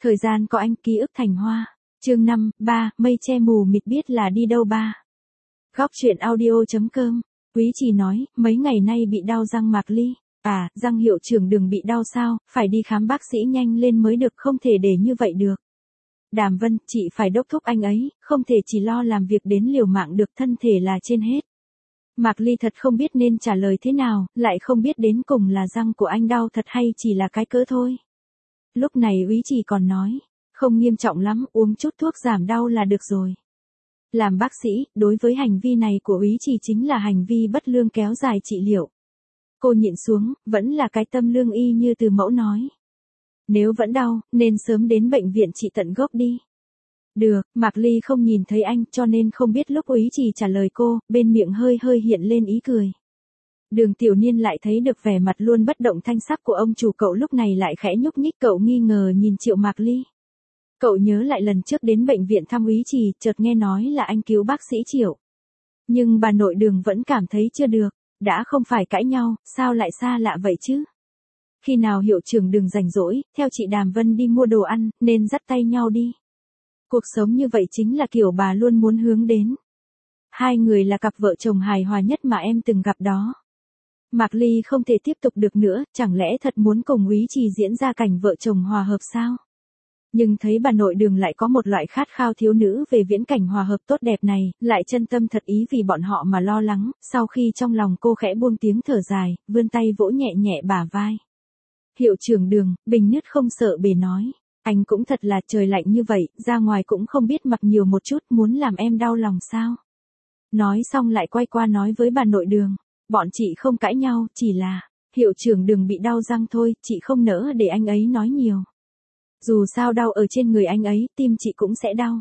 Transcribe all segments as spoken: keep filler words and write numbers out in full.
Thời gian có anh, ký ức thành hoa. Chương năm, ba, mây che mù mịt biết là đi đâu ba. Góc truyện audio.com. Quý Trì nói, mấy ngày nay bị đau răng Mạc Ly. À, răng hiệu trưởng đừng bị đau sao, phải đi khám bác sĩ nhanh lên mới được, không thể để như vậy được. Đàm Vân, chị phải đốc thúc anh ấy, không thể chỉ lo làm việc đến liều mạng được, thân thể là trên hết. Mạc Ly thật không biết nên trả lời thế nào, lại không biết đến cùng là răng của anh đau thật hay chỉ là cái cớ thôi. Lúc này Úy Trì còn nói, không nghiêm trọng lắm, uống chút thuốc giảm đau là được rồi. Làm bác sĩ, đối với hành vi này của Úy Trì chính là hành vi bất lương kéo dài trị liệu. Cô nhịn xuống, vẫn là cái tâm lương y như từ mẫu nói. Nếu vẫn đau, nên sớm đến bệnh viện trị tận gốc đi. Được, Mạc Ly không nhìn thấy anh cho nên không biết lúc Úy Trì trả lời cô, bên miệng hơi hơi hiện lên ý cười. Đường Tiểu Niên lại thấy được vẻ mặt luôn bất động thanh sắc của ông chủ, cậu lúc này lại khẽ nhúc nhích, cậu nghi ngờ nhìn Triệu Mạc Ly. Cậu nhớ lại lần trước đến bệnh viện thăm Úy Trì, chợt nghe nói là anh cứu bác sĩ Triệu. Nhưng bà nội Đường vẫn cảm thấy chưa được, đã không phải cãi nhau, sao lại xa lạ vậy chứ? Khi nào hiệu trưởng Đường rảnh rỗi, theo chị Đàm Vân đi mua đồ ăn, nên dắt tay nhau đi. Cuộc sống như vậy chính là kiểu bà luôn muốn hướng đến. Hai người là cặp vợ chồng hài hòa nhất mà em từng gặp đó. Mạc Ly không thể tiếp tục được nữa, chẳng lẽ thật muốn cùng Úy Trì diễn ra cảnh vợ chồng hòa hợp sao? Nhưng thấy bà nội Đường lại có một loại khát khao thiếu nữ về viễn cảnh hòa hợp tốt đẹp này, lại chân tâm thật ý vì bọn họ mà lo lắng, sau khi trong lòng cô khẽ buông tiếng thở dài, vươn tay vỗ nhẹ nhẹ bả vai. Hiệu trưởng Đường, bình nứt không sợ bề nói, anh cũng thật là trời lạnh như vậy, ra ngoài cũng không biết mặc nhiều một chút, muốn làm em đau lòng sao? Nói xong lại quay qua nói với bà nội Đường, bọn chị không cãi nhau, chỉ là, hiệu trưởng Đường bị đau răng thôi, chị không nỡ để anh ấy nói nhiều. Dù sao đau ở trên người anh ấy, tim chị cũng sẽ đau.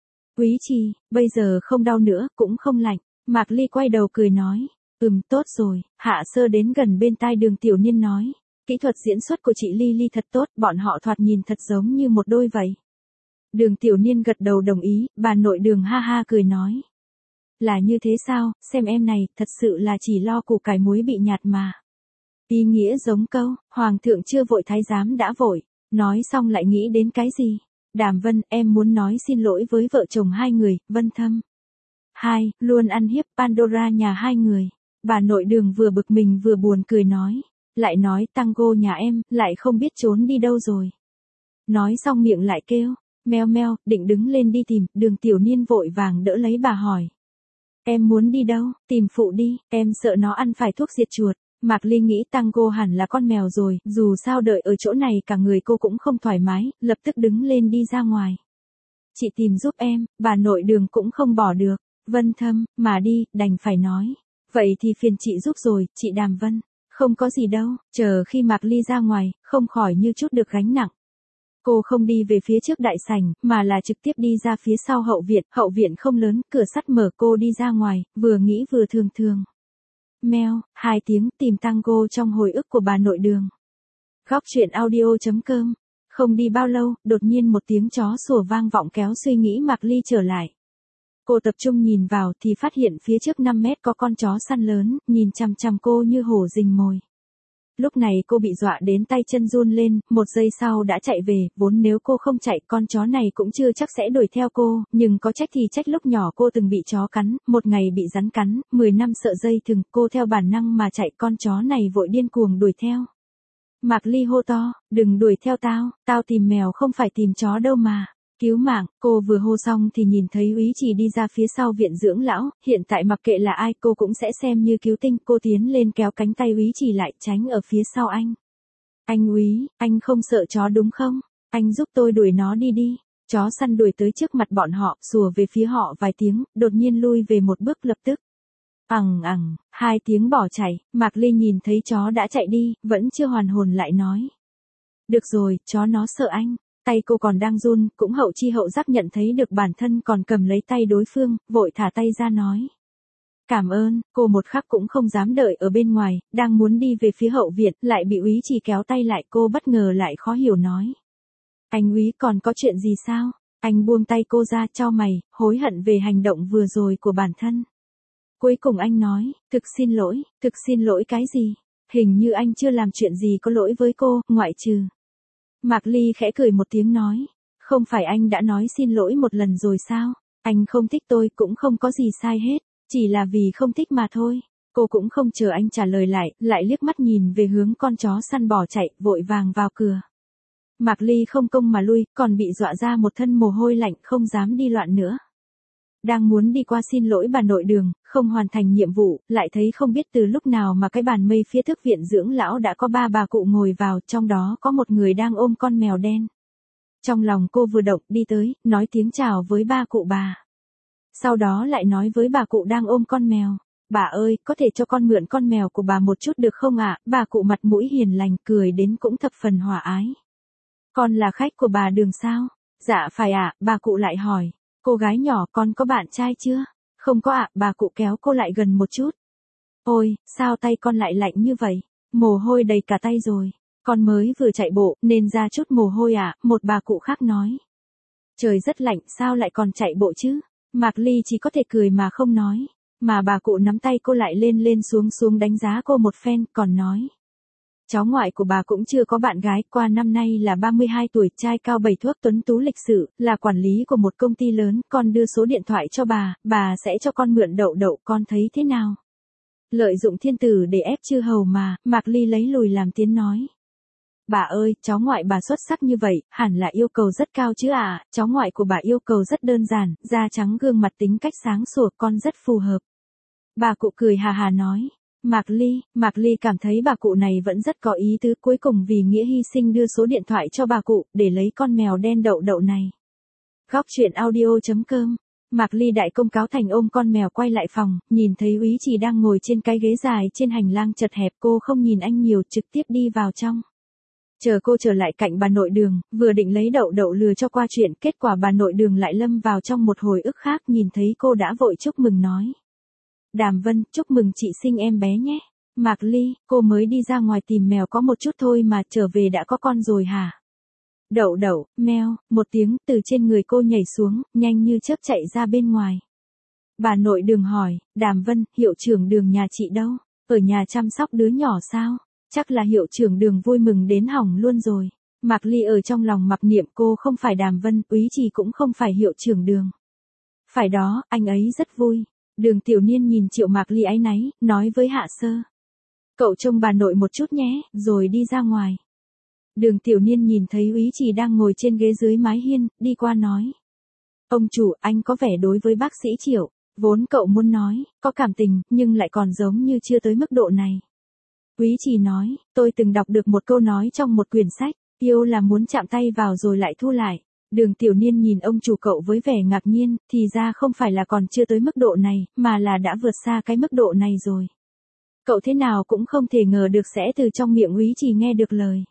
Úy Trì, bây giờ không đau nữa, cũng không lạnh. Mạc Ly quay đầu cười nói, ừm tốt rồi. Hạ Sơ đến gần bên tai Đường Tiểu Niên nói, kỹ thuật diễn xuất của chị Ly Ly thật tốt, bọn họ thoạt nhìn thật giống như một đôi vậy. Đường Tiểu Niên gật đầu đồng ý, bà nội Đường ha ha cười nói. Là như thế sao, xem em này, thật sự là chỉ lo củ cải muối bị nhạt mà. Ý nghĩa giống câu, Hoàng thượng chưa vội thái giám đã vội. Nói xong lại nghĩ đến cái gì? Đàm Vân, em muốn nói xin lỗi với vợ chồng hai người, Vân Thâm. Hai, luôn ăn hiếp Pandora nhà hai người. Bà nội Đường vừa bực mình vừa buồn cười nói. Lại nói tango nhà em, lại không biết trốn đi đâu rồi. Nói xong miệng lại kêu, meo meo, định đứng lên đi tìm, Đường Tiểu Niên vội vàng đỡ lấy bà hỏi. Em muốn đi đâu, tìm phụ đi, em sợ nó ăn phải thuốc diệt chuột. Mạc Ly nghĩ tango hẳn là con mèo rồi, dù sao đợi ở chỗ này cả người cô cũng không thoải mái, lập tức đứng lên đi ra ngoài. Chị tìm giúp em, bà nội Đường cũng không bỏ được, Vân Thâm, mà đi, đành phải nói. Vậy thì phiền chị giúp rồi, chị Đàm Vân, không có gì đâu, chờ khi Mạc Ly ra ngoài, không khỏi như chút được gánh nặng. Cô không đi về phía trước đại sảnh, mà là trực tiếp đi ra phía sau hậu viện, hậu viện không lớn, cửa sắt mở, cô đi ra ngoài, vừa nghĩ vừa thường thường. Meo, hai tiếng tìm tango trong hồi ức của bà nội Đường. Góc truyện audio.com. Không đi bao lâu, đột nhiên một tiếng chó sủa vang vọng kéo suy nghĩ Mạc Ly trở lại. Cô tập trung nhìn vào thì phát hiện phía trước năm mét có con chó săn lớn, nhìn chằm chằm cô như hổ rình mồi. Lúc này cô bị dọa đến tay chân run lên, một giây sau đã chạy về, vốn nếu cô không chạy con chó này cũng chưa chắc sẽ đuổi theo cô, nhưng có trách thì trách lúc nhỏ cô từng bị chó cắn, một ngày bị rắn cắn, mười năm sợ dây thừng, cô theo bản năng mà chạy, con chó này vội điên cuồng đuổi theo. Mạc Ly hô to, đừng đuổi theo tao, tao tìm mèo không phải tìm chó đâu mà. Cứu mạng, cô vừa hô xong thì nhìn thấy Úy Trì đi ra phía sau viện dưỡng lão, hiện tại mặc kệ là ai cô cũng sẽ xem như cứu tinh, cô tiến lên kéo cánh tay Úy Trì lại, tránh ở phía sau anh. Anh Úy, anh không sợ chó đúng không? Anh giúp tôi đuổi nó đi đi. Chó săn đuổi tới trước mặt bọn họ, sủa về phía họ vài tiếng, đột nhiên lui về một bước lập tức. Ằng ằng, hai tiếng bỏ chạy, Mạc Ly nhìn thấy chó đã chạy đi, vẫn chưa hoàn hồn lại nói. Được rồi, chó nó sợ anh. Tay cô còn đang run, cũng hậu chi hậu giác nhận thấy được bản thân còn cầm lấy tay đối phương, vội thả tay ra nói. Cảm ơn, cô một khắc cũng không dám đợi ở bên ngoài, đang muốn đi về phía hậu viện, lại bị Úy Trì kéo tay lại, cô bất ngờ lại khó hiểu nói. Anh Úy còn có chuyện gì sao? Anh buông tay cô ra, chau mày, hối hận về hành động vừa rồi của bản thân. Cuối cùng anh nói, thực xin lỗi, thực xin lỗi cái gì? Hình như anh chưa làm chuyện gì có lỗi với cô, ngoại trừ. Mạc Ly khẽ cười một tiếng nói, không phải anh đã nói xin lỗi một lần rồi sao? Anh không thích tôi cũng không có gì sai hết, chỉ là vì không thích mà thôi. Cô cũng không chờ anh trả lời lại, lại liếc mắt nhìn về hướng con chó săn bỏ chạy, vội vàng vào cửa. Mạc Ly không công mà lui, còn bị dọa ra một thân mồ hôi lạnh, không dám đi loạn nữa. Đang muốn đi qua xin lỗi bà nội Đường, không hoàn thành nhiệm vụ, lại thấy không biết từ lúc nào mà cái bàn mây phía thức viện dưỡng lão đã có ba bà cụ ngồi vào, trong đó có một người đang ôm con mèo đen. Trong lòng cô vừa động, đi tới, nói tiếng chào với ba cụ bà. Sau đó lại nói với bà cụ đang ôm con mèo, bà ơi, có thể cho con mượn con mèo của bà một chút được không ạ? Bà cụ mặt mũi hiền lành, cười đến cũng thập phần hòa ái. Con là khách của bà Đường sao? Dạ phải ạ, bà cụ lại hỏi. Cô gái nhỏ, con có bạn trai chưa? Không có ạ, bà cụ kéo cô lại gần một chút. Ôi, sao tay con lại lạnh như vậy? Mồ hôi đầy cả tay rồi. Con mới vừa chạy bộ, nên ra chút mồ hôi ạ, một bà cụ khác nói. Trời rất lạnh, sao lại còn chạy bộ chứ? Mạc Ly chỉ có thể cười mà không nói. Mà bà cụ nắm tay cô lại lên lên xuống xuống đánh giá cô một phen, còn nói. Cháu ngoại của bà cũng chưa có bạn gái, qua năm nay là ba mươi hai tuổi, trai cao bảy thước, tuấn tú lịch sự, là quản lý của một công ty lớn, con đưa số điện thoại cho bà, bà sẽ cho con mượn đậu đậu, con thấy thế nào? Lợi dụng thiên tử để ép chư hầu mà, Mạc Ly lấy lùi làm tiến nói. Bà ơi, cháu ngoại bà xuất sắc như vậy, hẳn là yêu cầu rất cao chứ à, cháu ngoại của bà yêu cầu rất đơn giản, da trắng gương mặt tính cách sáng sủa, con rất phù hợp. Bà cụ cười hà hà nói. Mạc Ly, Mạc Ly cảm thấy bà cụ này vẫn rất có ý tứ, cuối cùng vì nghĩa hy sinh đưa số điện thoại cho bà cụ, để lấy con mèo đen đậu đậu này. Góc truyện audio chấm com. Mạc Ly đại công cáo thành ôm con mèo quay lại phòng, nhìn thấy Úy Trì đang ngồi trên cái ghế dài trên hành lang chật hẹp, cô không nhìn anh nhiều, trực tiếp đi vào trong. Chờ cô trở lại cạnh bà nội Đường, vừa định lấy đậu đậu lừa cho qua chuyện, kết quả bà nội Đường lại lâm vào trong một hồi ức khác, nhìn thấy cô đã vội chúc mừng nói. Đàm Vân, chúc mừng chị sinh em bé nhé. Mạc Ly, cô mới đi ra ngoài tìm mèo có một chút thôi mà, trở về đã có con rồi hả? Đậu đậu, meo, một tiếng, từ trên người cô nhảy xuống, nhanh như chớp chạy ra bên ngoài. Bà nội Đường hỏi, Đàm Vân, hiệu trưởng Đường nhà chị đâu? Ở nhà chăm sóc đứa nhỏ sao? Chắc là hiệu trưởng Đường vui mừng đến hỏng luôn rồi. Mạc Ly ở trong lòng mặc niệm, cô không phải Đàm Vân, Úy Trì cũng không phải hiệu trưởng Đường. Phải đó, anh ấy rất vui. Đường Tiểu Niên nhìn Triệu Mạc Ly áy náy, nói với Hạ Sơ. Cậu trông bà nội một chút nhé, rồi đi ra ngoài. Đường Tiểu Niên nhìn thấy Úy Trì đang ngồi trên ghế dưới mái hiên, đi qua nói. Ông chủ, anh có vẻ đối với bác sĩ Triệu, vốn cậu muốn nói, có cảm tình, nhưng lại còn giống như chưa tới mức độ này. Úy Trì nói, tôi từng đọc được một câu nói trong một quyển sách, yêu là muốn chạm tay vào rồi lại thu lại. Đường Tiểu Niên nhìn ông chủ cậu với vẻ ngạc nhiên, thì ra không phải là còn chưa tới mức độ này, mà là đã vượt xa cái mức độ này rồi. Cậu thế nào cũng không thể ngờ được sẽ từ trong miệng Úy Trì nghe được lời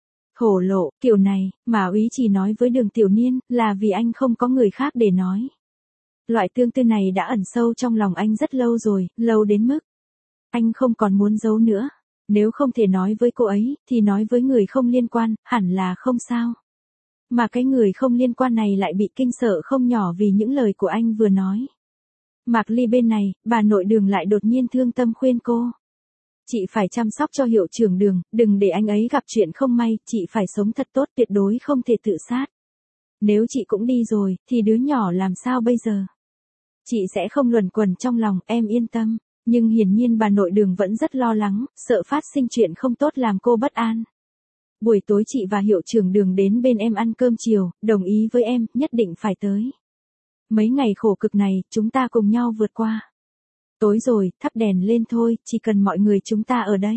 hổ lộ kiểu này, mà Úy Trì nói với Đường Tiểu Niên, là vì anh không có người khác để nói. Loại tương tư này đã ẩn sâu trong lòng anh rất lâu rồi, lâu đến mức anh không còn muốn giấu nữa. Nếu không thể nói với cô ấy, thì nói với người không liên quan, hẳn là không sao. Mà cái người không liên quan này lại bị kinh sợ không nhỏ vì những lời của anh vừa nói. Mạc Ly bên này, bà nội Đường lại đột nhiên thương tâm khuyên cô. Chị phải chăm sóc cho hiệu trưởng Đường, đừng để anh ấy gặp chuyện không may, chị phải sống thật tốt, tuyệt đối không thể tự sát. Nếu chị cũng đi rồi, thì đứa nhỏ làm sao bây giờ? Chị sẽ không luẩn quẩn trong lòng, em yên tâm. Nhưng hiển nhiên bà nội Đường vẫn rất lo lắng, sợ phát sinh chuyện không tốt làm cô bất an. Buổi tối chị và hiệu trưởng Đường đến bên em ăn cơm chiều, đồng ý với em, nhất định phải tới. Mấy ngày khổ cực này, chúng ta cùng nhau vượt qua. Tối rồi, thắp đèn lên thôi, chỉ cần mọi người chúng ta ở đây.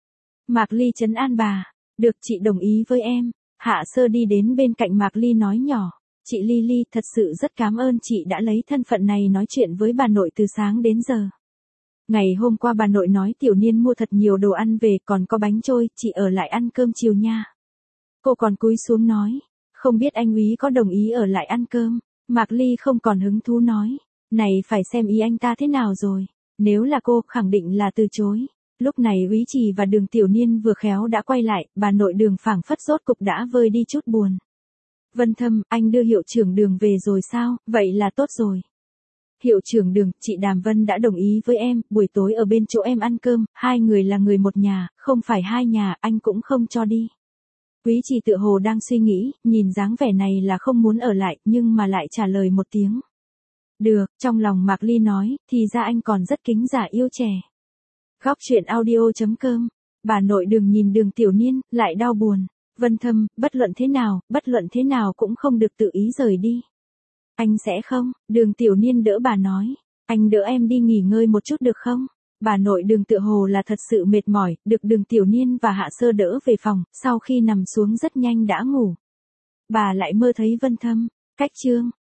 Mạc Ly trấn an bà. Được, chị đồng ý với em. Hạ Sơ đi đến bên cạnh Mạc Ly nói nhỏ. Chị Ly Ly, thật sự rất cảm ơn chị đã lấy thân phận này nói chuyện với bà nội từ sáng đến giờ. Ngày hôm qua bà nội nói Tiểu Niên mua thật nhiều đồ ăn về, còn có bánh trôi, chị ở lại ăn cơm chiều nha. Cô còn cúi xuống nói, không biết anh Úy có đồng ý ở lại ăn cơm. Mạc Ly không còn hứng thú nói, này phải xem ý anh ta thế nào rồi. Nếu là cô, khẳng định là từ chối. Lúc này Úy Trì và Đường Tiểu Niên vừa khéo đã quay lại, bà nội Đường phảng phất rốt cục đã vơi đi chút buồn. Vân Thâm, anh đưa hiệu trưởng Đường về rồi sao, vậy là tốt rồi. Hiệu trưởng Đường, chị Đàm Vân đã đồng ý với em, buổi tối ở bên chỗ em ăn cơm, hai người là người một nhà, không phải hai nhà, anh cũng không cho đi. Quý trì tựa hồ đang suy nghĩ, nhìn dáng vẻ này là không muốn ở lại, nhưng mà lại trả lời một tiếng. Được, trong lòng Mạc Ly nói, thì ra anh còn rất kính già yêu trẻ. Góc truyện audio.com, bà nội Đường nhìn Đường Tiểu Niên, lại đau buồn. Vân Thâm, bất luận thế nào, bất luận thế nào cũng không được tự ý rời đi. Anh sẽ không, Đường Tiểu Niên đỡ bà nói. Anh đỡ em đi nghỉ ngơi một chút được không? Bà nội Đường tựa hồ là thật sự mệt mỏi, được Đường Tiểu Niên và Hạ Sơ đỡ về phòng, sau khi nằm xuống rất nhanh đã ngủ. Bà lại mơ thấy Vân Thâm, cách chương.